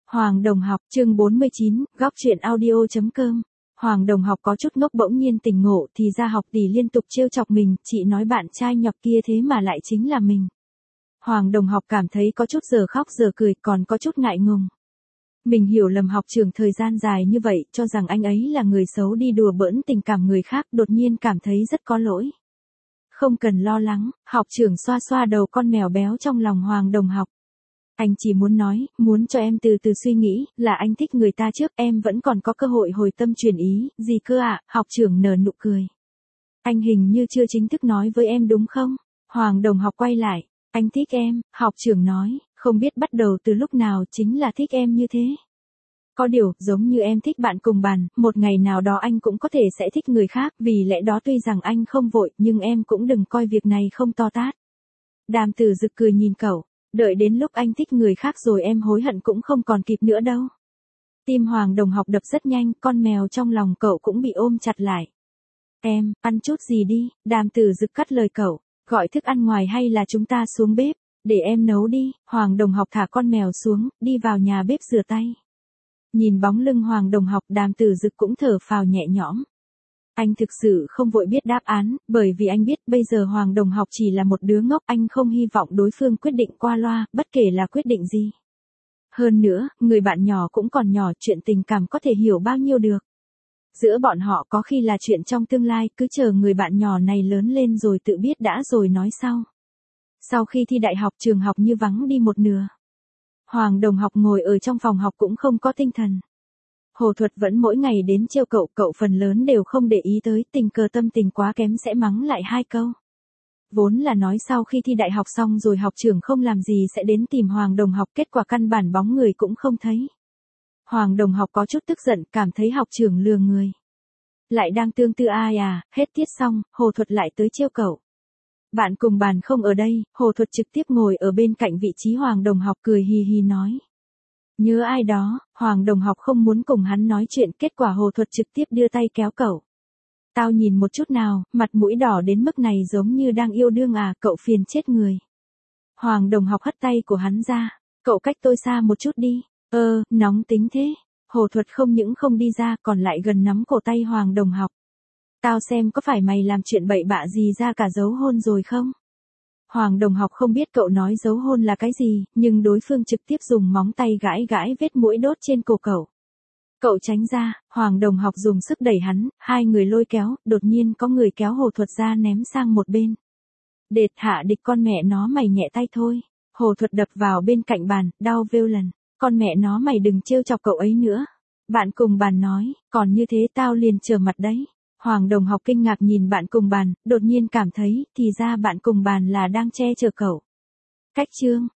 Hoàng Đồng Học, chương 49, góc truyện audio.com. Hoàng Đồng Học có chút ngốc, bỗng nhiên tỉnh ngộ, thì ra học tỷ liên tục trêu chọc mình, chị nói bạn trai nhọc kia thế mà lại chính là mình. Hoàng Đồng Học cảm thấy có chút giờ khóc giờ cười, còn có chút ngại ngùng. Mình hiểu lầm học trưởng thời gian dài như vậy, cho rằng anh ấy là người xấu đi đùa bỡn tình cảm người khác, đột nhiên cảm thấy rất có lỗi. Không cần lo lắng, học trưởng xoa xoa đầu con mèo béo trong lòng Hoàng Đồng Học. Anh chỉ muốn nói, muốn cho em từ từ suy nghĩ, là anh thích người ta trước, em vẫn còn có cơ hội hồi tâm chuyển ý, gì cơ ạ, học trưởng nở nụ cười. Anh hình như chưa chính thức nói với em đúng không? Hoàng Đồng Học quay lại, anh thích em, học trưởng nói, không biết bắt đầu từ lúc nào chính là thích em như thế. Có điều, giống như em thích bạn cùng bàn, một ngày nào đó anh cũng có thể sẽ thích người khác, vì lẽ đó tuy rằng anh không vội, nhưng em cũng đừng coi việc này không to tát. Đàm Tử Dực cười nhìn cậu. Đợi đến lúc anh thích người khác rồi em hối hận cũng không còn kịp nữa đâu. Tim Hoàng Đồng Học đập rất nhanh, con mèo trong lòng cậu cũng bị ôm chặt lại. Em, ăn chút gì đi, Đàm Tử Dực cắt lời cậu, gọi thức ăn ngoài hay là chúng ta xuống bếp, để em nấu đi. Hoàng Đồng Học thả con mèo xuống, đi vào nhà bếp rửa tay. Nhìn bóng lưng Hoàng Đồng Học, Đàm Tử Dực cũng thở phào nhẹ nhõm. Anh thực sự không vội biết đáp án, bởi vì anh biết bây giờ Hoàng Đồng Học chỉ là một đứa ngốc, anh không hy vọng đối phương quyết định qua loa, bất kể là quyết định gì. Hơn nữa, người bạn nhỏ cũng còn nhỏ, chuyện tình cảm có thể hiểu bao nhiêu được. Giữa bọn họ có khi là chuyện trong tương lai, cứ chờ người bạn nhỏ này lớn lên rồi tự biết đã rồi nói sau. Sau khi thi đại học, trường học như vắng đi một nửa. Hoàng Đồng Học ngồi ở trong phòng học cũng không có tinh thần. Hồ Thuật vẫn mỗi ngày đến trêu cậu phần lớn đều không để ý tới, tình cờ tâm tình quá kém sẽ mắng lại hai câu. Vốn là nói sau khi thi đại học xong rồi học trưởng không làm gì sẽ đến tìm Hoàng Đồng Học, kết quả căn bản bóng người cũng không thấy. Hoàng Đồng Học có chút tức giận, cảm thấy học trưởng lừa người. Lại đang tương tư ai à, hết tiết xong, Hồ Thuật lại tới trêu cậu. Bạn cùng bàn không ở đây, Hồ Thuật trực tiếp ngồi ở bên cạnh vị trí Hoàng Đồng Học, cười hì hì nói. Nhớ ai đó, Hoàng Đồng Học không muốn cùng hắn nói chuyện, kết quả Hồ Thuật trực tiếp đưa tay kéo cậu. Tao nhìn một chút nào, mặt mũi đỏ đến mức này giống như đang yêu đương à, cậu phiền chết người. Hoàng Đồng Học hất tay của hắn ra, cậu cách tôi xa một chút đi, nóng tính thế. Hồ Thuật không những không đi ra còn lại gần nắm cổ tay Hoàng Đồng Học. Tao xem có phải mày làm chuyện bậy bạ gì ra cả dấu hôn rồi không? Hoàng Đồng Học không biết cậu nói dấu hôn là cái gì, nhưng đối phương trực tiếp dùng móng tay gãi gãi vết mũi đốt trên cổ cậu. Cậu tránh ra, Hoàng Đồng Học dùng sức đẩy hắn, hai người lôi kéo, đột nhiên có người kéo Hồ Thuật ra ném sang một bên. Đệt hạ địch, con mẹ nó mày nhẹ tay thôi. Hồ Thuật đập vào bên cạnh bàn, đau vêu lần. Con mẹ nó mày đừng trêu chọc cậu ấy nữa. Bạn cùng bàn nói, còn như thế tao liền trở mặt đấy. Hoàng Đồng Học kinh ngạc nhìn bạn cùng bàn, đột nhiên cảm thấy, thì ra bạn cùng bàn là đang che chở cậu. Cách chương.